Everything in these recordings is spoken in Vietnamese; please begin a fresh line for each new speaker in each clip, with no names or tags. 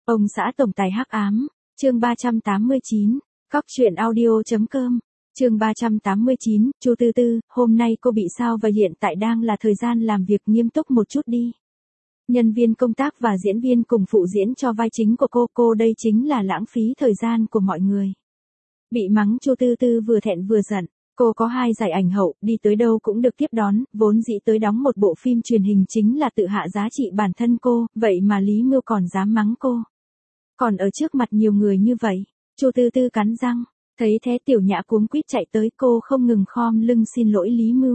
Ông xã tổng tài hắc ám, chương 389, cóc truyện audio.com, chương 389, Chu Tư Tư, hôm nay cô bị sao và hiện tại đang là thời gian làm việc nghiêm túc một chút đi. Nhân viên công tác và diễn viên cùng phụ diễn cho vai chính của cô đây chính là lãng phí thời gian của mọi người. Bị mắng Chu Tư Tư vừa thẹn vừa giận, cô có 2 giải ảnh hậu, đi tới đâu cũng được tiếp đón, vốn dĩ tới đóng một bộ phim truyền hình chính là tự hạ giá trị bản thân cô, vậy mà Lý Mưu còn dám mắng cô. Còn ở trước mặt nhiều người như vậy, Chu Tư Tư cắn răng, thấy thế Tiểu Nhã cuống quýt chạy tới, cô không ngừng khom lưng xin lỗi Lý Mưu.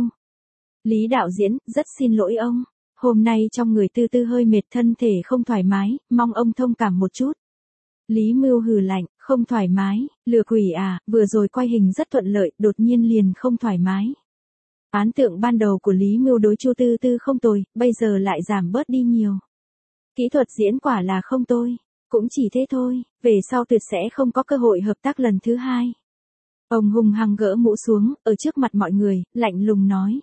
Lý đạo diễn, rất xin lỗi ông, hôm nay trong người Tư Tư hơi mệt, thân thể không thoải mái, mong ông thông cảm một chút. Lý Mưu hừ lạnh, không thoải mái, lừa quỷ à, vừa rồi quay hình rất thuận lợi, đột nhiên liền không thoải mái. Ấn tượng ban đầu của Lý Mưu đối Chu Tư Tư không tồi, bây giờ lại giảm bớt đi nhiều. Kỹ thuật diễn quả là không tồi, cũng chỉ thế thôi, về sau tuyệt sẽ không có cơ hội hợp tác lần thứ 2. Ông hung hăng gỡ mũ xuống, ở trước mặt mọi người, lạnh lùng nói.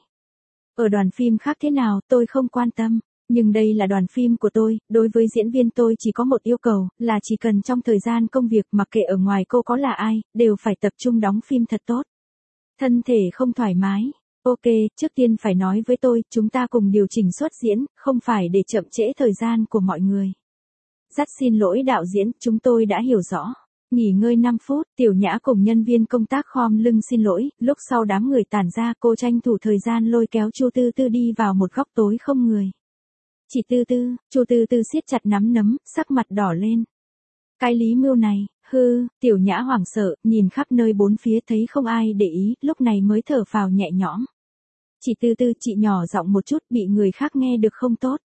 Ở đoàn phim khác thế nào, tôi không quan tâm. Nhưng đây là đoàn phim của tôi, đối với diễn viên tôi chỉ có một yêu cầu, là chỉ cần trong thời gian công việc mặc kệ ở ngoài cô có là ai, đều phải tập trung đóng phim thật tốt. Thân thể không thoải mái, ok, trước tiên phải nói với tôi, chúng ta cùng điều chỉnh xuất diễn, không phải để chậm trễ thời gian của mọi người. Rất xin lỗi đạo diễn, chúng tôi đã hiểu rõ. Nghỉ ngơi 5 phút, Tiểu Nhã cùng nhân viên công tác khom lưng xin lỗi, lúc sau đám người tản ra cô tranh thủ thời gian lôi kéo Chu Tư Tư đi vào một góc tối không người. Chị Tư Tư, Chu Tư Tư siết chặt nắm đấm, sắc mặt đỏ lên. Cái Lý Mưu này, Tiểu Nhã hoảng sợ, nhìn khắp nơi bốn phía thấy không ai để ý, lúc này mới thở phào nhẹ nhõm. Chị Tư Tư, chị nhỏ giọng một chút, bị người khác nghe được không tốt.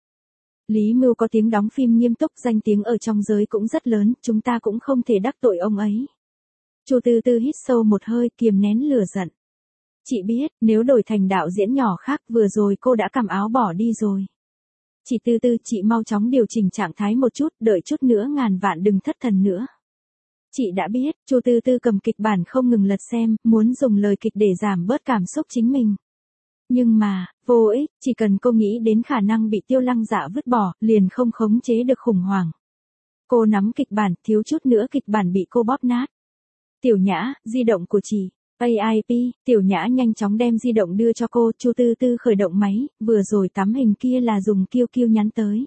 Lý Mưu có tiếng đóng phim nghiêm túc, danh tiếng ở trong giới cũng rất lớn, chúng ta cũng không thể đắc tội ông ấy. Chu Tư Tư hít sâu một hơi, kiềm nén lửa giận. Chị biết, nếu đổi thành đạo diễn nhỏ khác, vừa rồi cô đã cầm áo bỏ đi rồi. Chị Tư Tư, chị mau chóng điều chỉnh trạng thái một chút, đợi chút nữa ngàn vạn đừng thất thần nữa. Chị đã biết, Chu Tư Tư cầm kịch bản không ngừng lật xem, muốn dùng lời kịch để giảm bớt cảm xúc chính mình. Nhưng mà, vô ích, chỉ cần cô nghĩ đến khả năng bị Tiêu Lăng Dạ vứt bỏ, liền không khống chế được khủng hoảng. Cô nắm kịch bản, thiếu chút nữa kịch bản bị cô bóp nát. Tiểu Nhã, di động của chị. AIP, Tiểu Nhã nhanh chóng đem di động đưa cho cô, Chu Tư Tư khởi động máy, vừa rồi tấm hình kia là dùng QQ nhắn tới.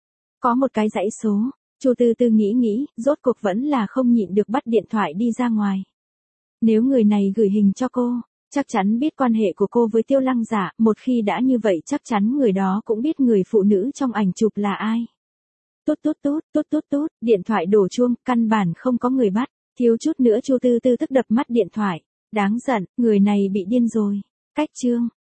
Có một cái dãy số, Chu Tư Tư nghĩ, rốt cuộc vẫn là không nhịn được bắt điện thoại đi ra ngoài. Nếu người này gửi hình cho cô, chắc chắn biết quan hệ của cô với Tiêu Lăng Dạ, một khi đã như vậy chắc chắn người đó cũng biết người phụ nữ trong ảnh chụp là ai. Tút, điện thoại đổ chuông, căn bản không có người bắt, thiếu chút nữa Chu Tư Tư tức đập mắt điện thoại. Đáng giận, người này bị điên rồi. Cách chương.